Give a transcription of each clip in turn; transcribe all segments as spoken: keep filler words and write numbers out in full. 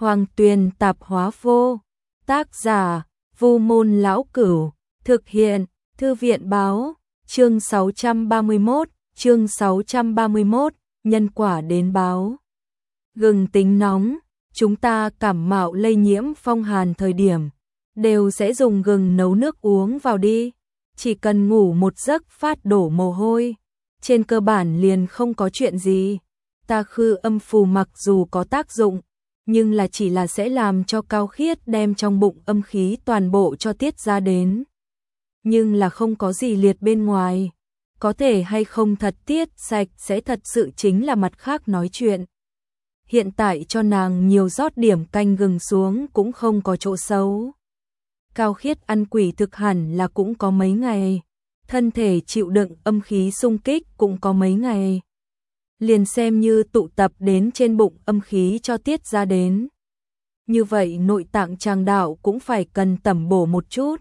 Hoàng Tuyền Tạp Hóa Vô. Tác giả: Vu Môn Lão Cửu. Thực hiện: Thư viện báo. Chương sáu trăm ba mươi mốt, chương sáu trăm ba mươi mốt, nhân quả đến báo. Gừng tính nóng, chúng ta cảm mạo lây nhiễm phong hàn thời điểm, đều sẽ dùng gừng nấu nước uống vào đi. Chỉ cần ngủ một giấc phát đổ mồ hôi, trên cơ bản liền không có chuyện gì. Ta khư âm phù mặc dù có tác dụng, nhưng là chỉ là sẽ làm cho Cao Khiết đem trong bụng âm khí toàn bộ cho tiết ra đến. Nhưng là không có gì liệt bên ngoài, có thể hay không thật tiết sạch sẽ thật sự chính là mặt khác nói chuyện. Hiện tại cho nàng nhiều rót điểm canh gừng xuống cũng không có chỗ xấu. Cao Khiết ăn quỷ thực hẳn là cũng có mấy ngày, thân thể chịu đựng âm khí xung kích cũng có mấy ngày. Liền xem như tụ tập đến trên bụng âm khí cho tiết ra đến. Như vậy nội tạng tràng đạo cũng phải cần tẩm bổ một chút.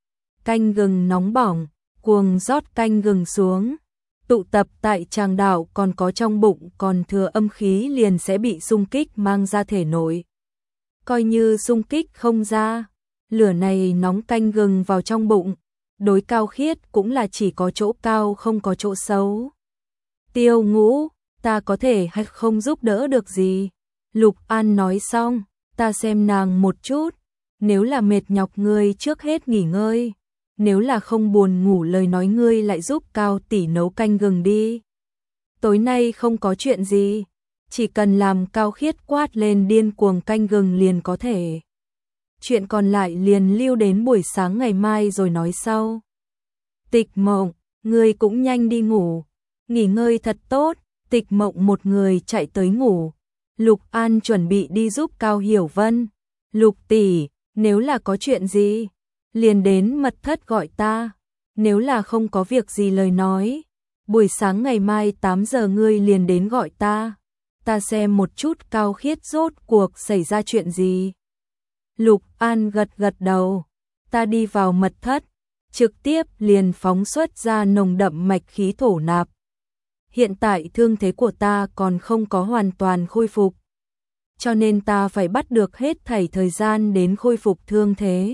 Canh gừng nóng bỏng, cuồng rót canh gừng xuống, tụ tập tại tràng đạo còn có trong bụng còn thừa âm khí liền sẽ bị xung kích mang ra thể nội. Coi như xung kích không ra, lửa này nóng canh gừng vào trong bụng, đối Cao Khiết cũng là chỉ có chỗ cao không có chỗ xấu. Tiêu Ngũ, ta có thể hay không giúp đỡ được gì? Lục An nói xong, ta xem nàng một chút, nếu là mệt nhọc ngươi trước hết nghỉ ngơi, nếu là không buồn ngủ lời nói ngươi lại giúp Cao tỷ nấu canh gừng đi. Tối nay không có chuyện gì, chỉ cần làm Cao Khiết quát lên điên cuồng canh gừng liền có thể. Chuyện còn lại liền lưu đến buổi sáng ngày mai rồi nói sau. Tịch Mộng, ngươi cũng nhanh đi ngủ, nghỉ ngơi thật tốt. Tịch Mộng một người chạy tới ngủ. Lục An chuẩn bị đi giúp Cao Hiểu Vân. Lục tỷ, nếu là có chuyện gì, liền đến mật thất gọi ta. Nếu là không có việc gì lời nói, buổi sáng ngày mai tám giờ ngươi liền đến gọi ta. Ta xem một chút Cao Khiết rốt cuộc xảy ra chuyện gì. Lục An gật gật đầu. Ta đi vào mật thất, trực tiếp liền phóng xuất ra nồng đậm mạch khí thổ nạp. Hiện tại thương thế của ta còn không có hoàn toàn khôi phục, cho nên ta phải bắt được hết thảy thời gian đến khôi phục thương thế.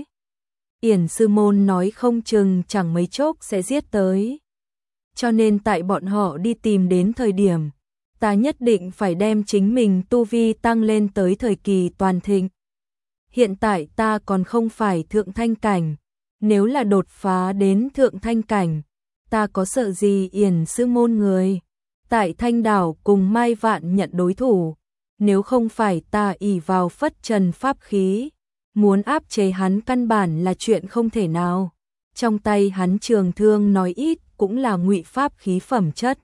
Yển sư môn nói không chừng chẳng mấy chốc sẽ giết tới, cho nên tại bọn họ đi tìm đến thời điểm, ta nhất định phải đem chính mình tu vi tăng lên tới thời kỳ toàn thịnh. Hiện tại ta còn không phải thượng thanh cảnh, nếu là đột phá đến thượng thanh cảnh, ta có sợ gì Yển sư môn người tại Thanh Đảo cùng Mai Vạn nhận đối thủ, nếu không phải ta ỷ vào phất trần pháp khí, muốn áp chế hắn căn bản là chuyện không thể nào. Trong tay hắn trường thương nói ít cũng là ngụy pháp khí phẩm chất.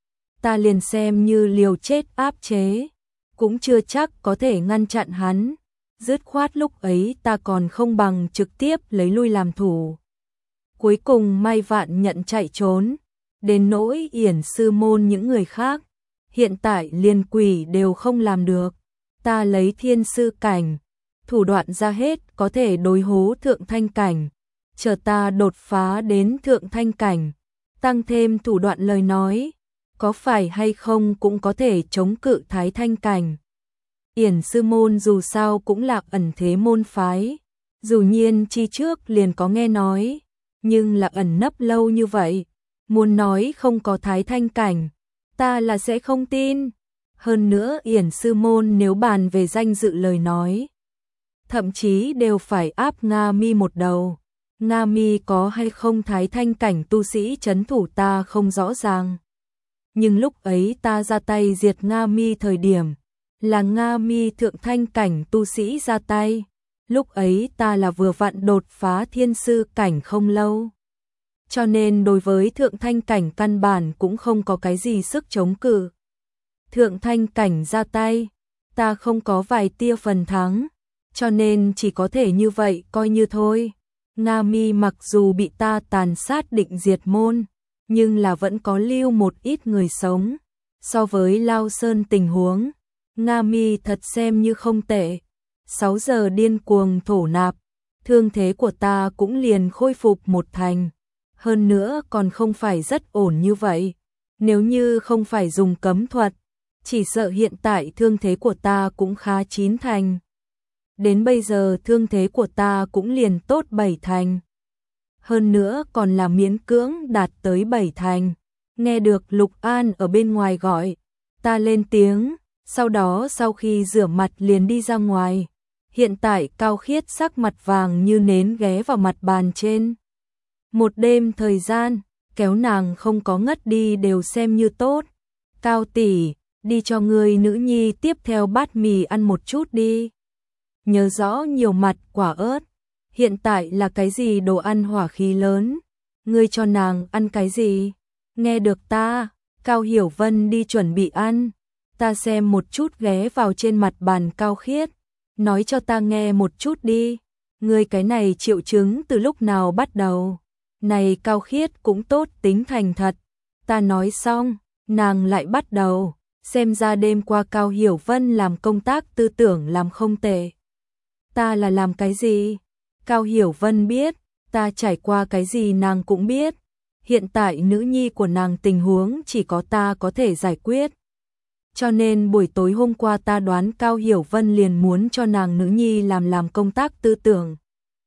Ta liền xem như liều chết áp chế, cũng chưa chắc có thể ngăn chặn hắn. Dứt khoát lúc ấy ta còn không bằng trực tiếp lấy lui làm thủ. Cuối cùng Mai Vạn nhận chạy trốn. Đến nỗi Yển sư môn những người khác, hiện tại liền quỷ đều không làm được. Ta lấy thiên sư cảnh, thủ đoạn ra hết có thể đối hố thượng thanh cảnh. Chờ ta đột phá đến thượng thanh cảnh, tăng thêm thủ đoạn lời nói, có phải hay không cũng có thể chống cự thái thanh cảnh. Yển sư môn dù sao cũng là ẩn thế môn phái, dù nhiên chi trước liền có nghe nói, nhưng là ẩn nấp lâu như vậy. Muốn nói không có thái thanh cảnh, ta là sẽ không tin. Hơn nữa Yển sư môn nếu bàn về danh dự lời nói, thậm chí đều phải áp Nga Mi một đầu. Nga Mi có hay không thái thanh cảnh tu sĩ trấn thủ ta không rõ ràng. Nhưng lúc ấy ta ra tay diệt Nga Mi thời điểm, là Nga Mi thượng thanh cảnh tu sĩ ra tay. Lúc ấy ta là vừa vặn đột phá thiên sư cảnh không lâu. Cho nên đối với thượng thanh cảnh căn bản cũng không có cái gì sức chống cự. Thượng thanh cảnh ra tay, ta không có vài tia phần thắng, cho nên chỉ có thể như vậy coi như thôi. Nga Mi mặc dù bị ta tàn sát định diệt môn, nhưng là vẫn có lưu một ít người sống. So với Lao Sơn tình huống, Nga Mi thật xem như không tệ. Sáu giờ điên cuồng thổ nạp, thương thế của ta cũng liền khôi phục một thành. Hơn nữa còn không phải rất ổn như vậy. Nếu như không phải dùng cấm thuật, chỉ sợ hiện tại thương thế của ta cũng khá chín thành. đến bây giờ thương thế của ta cũng liền tốt bảy thành. Hơn nữa còn là miễn cưỡng đạt tới bảy thành. Nghe được Lục An ở bên ngoài gọi, ta lên tiếng, sau đó sau khi rửa mặt liền đi ra ngoài. Hiện tại Cao Khiết sắc mặt vàng như nến ghé vào mặt bàn trên. Một đêm thời gian, kéo nàng không có ngất đi đều xem như tốt. Cao tỷ, đi cho người nữ nhi tiếp theo bát mì ăn một chút đi. Nhớ rõ nhiều mặt quả ớt. Hiện tại là cái gì đồ ăn hỏa khí lớn? Ngươi cho nàng ăn cái gì? Nghe được ta, Cao Hiểu Vân đi chuẩn bị ăn. Ta xem một chút ghé vào trên mặt bàn Cao Khiết. Nói cho ta nghe một chút đi. Ngươi cái này triệu chứng từ lúc nào bắt đầu? Này Cao Khiết cũng tốt tính thành thật. Ta nói xong, nàng lại bắt đầu. Xem ra đêm qua Cao Hiểu Vân làm công tác tư tưởng làm không tệ. Ta là làm cái gì? Cao Hiểu Vân biết, ta trải qua cái gì nàng cũng biết. Hiện tại nữ nhi của nàng tình huống chỉ có ta có thể giải quyết. Cho nên buổi tối hôm qua ta đoán Cao Hiểu Vân liền muốn cho nàng nữ nhi làm làm công tác tư tưởng.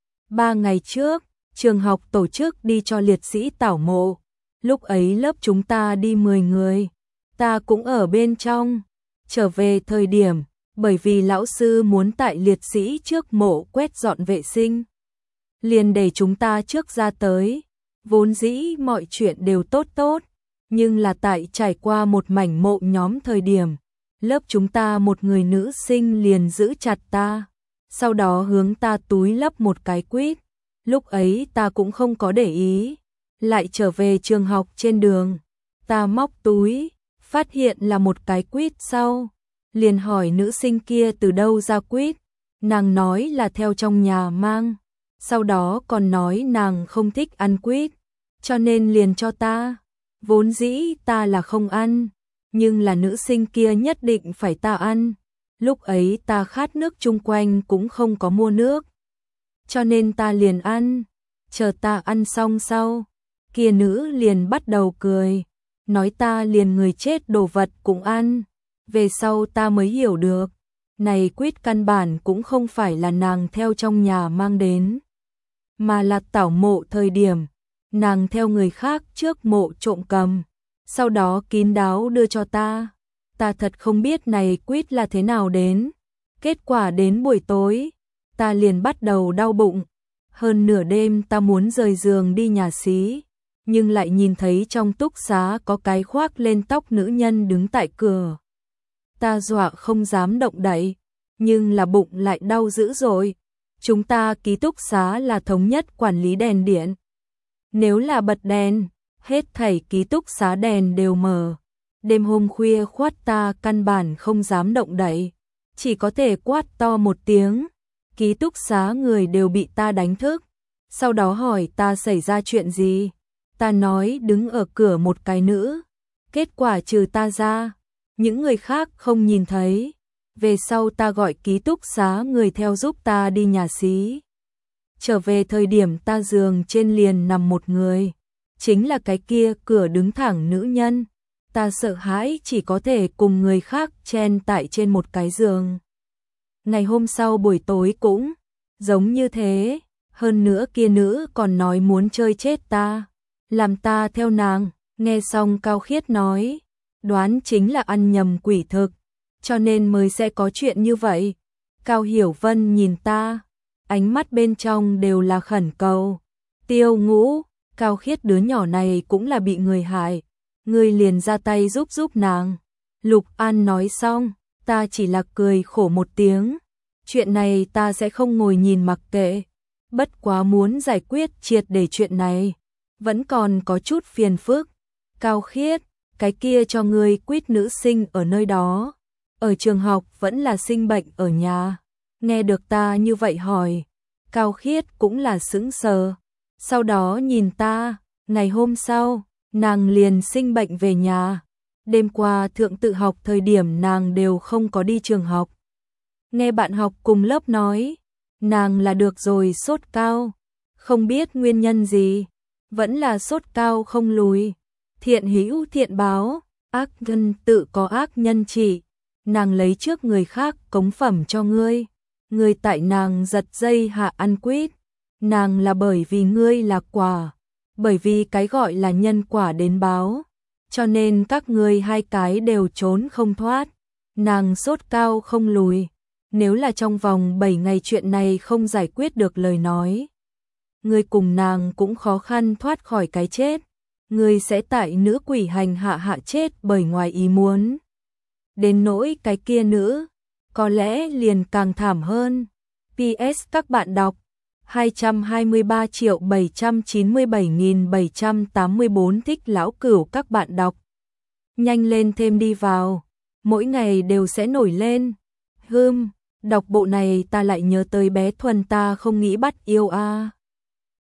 Ba ngày trước, trường học tổ chức đi cho liệt sĩ tảo mộ. Lúc ấy lớp chúng ta đi mười người. Ta cũng ở bên trong. Trở về thời điểm, bởi vì lão sư muốn tại liệt sĩ trước mộ quét dọn vệ sinh. Liền để chúng ta trước ra tới. Vốn dĩ mọi chuyện đều tốt tốt. Nhưng là tại trải qua một mảnh mộ nhóm thời điểm, lớp chúng ta một người nữ sinh liền giữ chặt ta, sau đó hướng ta túi lấp một cái quýt. Lúc ấy ta cũng không có để ý, lại trở về trường học trên đường, ta móc túi, phát hiện là một cái quýt sau, liền hỏi nữ sinh kia từ đâu ra quýt, nàng nói là theo trong nhà mang, sau đó còn nói nàng không thích ăn quýt, cho nên liền cho ta. Vốn dĩ ta là không ăn, nhưng là nữ sinh kia nhất định phải ta ăn. Lúc ấy ta khát nước chung quanh cũng không có mua nước. Cho nên ta liền ăn. Chờ ta ăn xong sau, kia nữ liền bắt đầu cười. Nói ta liền người chết đồ vật cũng ăn. Về sau ta mới hiểu được. Này quýt căn bản cũng không phải là nàng theo trong nhà mang đến. Mà là tảo mộ thời điểm. Nàng theo người khác trước mộ trộm cầm, sau đó kín đáo đưa cho ta. Ta thật không biết này quýt là thế nào đến. Kết quả đến buổi tối, ta liền bắt đầu đau bụng. Hơn nửa đêm ta muốn rời giường đi nhà xí, nhưng lại nhìn thấy trong túc xá có cái khoác lên tóc nữ nhân đứng tại cửa. Ta dọa không dám động đậy, nhưng là bụng lại đau dữ rồi. Chúng ta ký túc xá là thống nhất quản lý đèn điện. Nếu là bật đèn, hết thảy ký túc xá đèn đều mở. Đêm hôm khuya khoát ta căn bản không dám động đậy, chỉ có thể quát to một tiếng. Ký túc xá người đều bị ta đánh thức. Sau đó hỏi ta xảy ra chuyện gì. Ta nói đứng ở cửa một cái nữ. Kết quả trừ ta ra, những người khác không nhìn thấy. Về sau ta gọi ký túc xá người theo giúp ta đi nhà xí. Trở về thời điểm ta giường trên liền nằm một người, chính là cái kia cửa đứng thẳng nữ nhân. Ta sợ hãi chỉ có thể cùng người khác chen tại trên một cái giường. Ngày hôm sau buổi tối cũng giống như thế, hơn nữa kia nữ còn nói muốn chơi chết ta, làm ta theo nàng. Nghe xong Cao Khiết nói, đoán chính là ăn nhầm quỷ thực, cho nên mới sẽ có chuyện như vậy. Cao Hiểu Vân nhìn ta, ánh mắt bên trong đều là khẩn cầu. Tiêu Ngũ, Cao Khiết đứa nhỏ này cũng là bị người hại, ngươi liền ra tay giúp giúp nàng. Lục An nói xong, ta chỉ là cười khổ một tiếng. Chuyện này ta sẽ không ngồi nhìn mặc kệ. Bất quá muốn giải quyết triệt để chuyện này, vẫn còn có chút phiền phức. Cao Khiết, cái kia cho ngươi quýt nữ sinh ở nơi đó, ở trường học vẫn là sinh bệnh ở nhà. Nghe được ta như vậy hỏi, Cao Khiết cũng là sững sờ. Sau đó nhìn ta, ngày hôm sau, nàng liền sinh bệnh về nhà. Đêm qua thượng tự học thời điểm nàng đều không có đi trường học. Nghe bạn học cùng lớp nói, nàng là được rồi sốt cao. Không biết nguyên nhân gì, vẫn là sốt cao không lùi. Thiện hữu thiện báo, ác nhân tự có ác nhân trị. Nàng lấy trước người khác cống phẩm cho ngươi. Ngươi tại nàng giật dây hạ ăn quýt, nàng là bởi vì ngươi là quả, bởi vì cái gọi là nhân quả đến báo, cho nên các ngươi hai cái đều trốn không thoát. Nàng sốt cao không lùi, nếu là trong vòng bảy ngày chuyện này không giải quyết được lời nói, ngươi cùng nàng cũng khó khăn thoát khỏi cái chết, ngươi sẽ tại nữ quỷ hành hạ hạ chết bởi ngoài ý muốn. Đến nỗi cái kia nữ, có lẽ liền càng thảm hơn. pê ét các bạn đọc hai trăm hai mươi ba triệu bảy trăm chín mươi bảy nghìn bảy trăm tám mươi tư thích lão cửu các bạn đọc. Nhanh lên thêm đi vào, mỗi ngày đều sẽ nổi lên. Hưm, đọc bộ này ta lại nhớ tới bé Thuần ta không nghĩ bắt yêu a. À.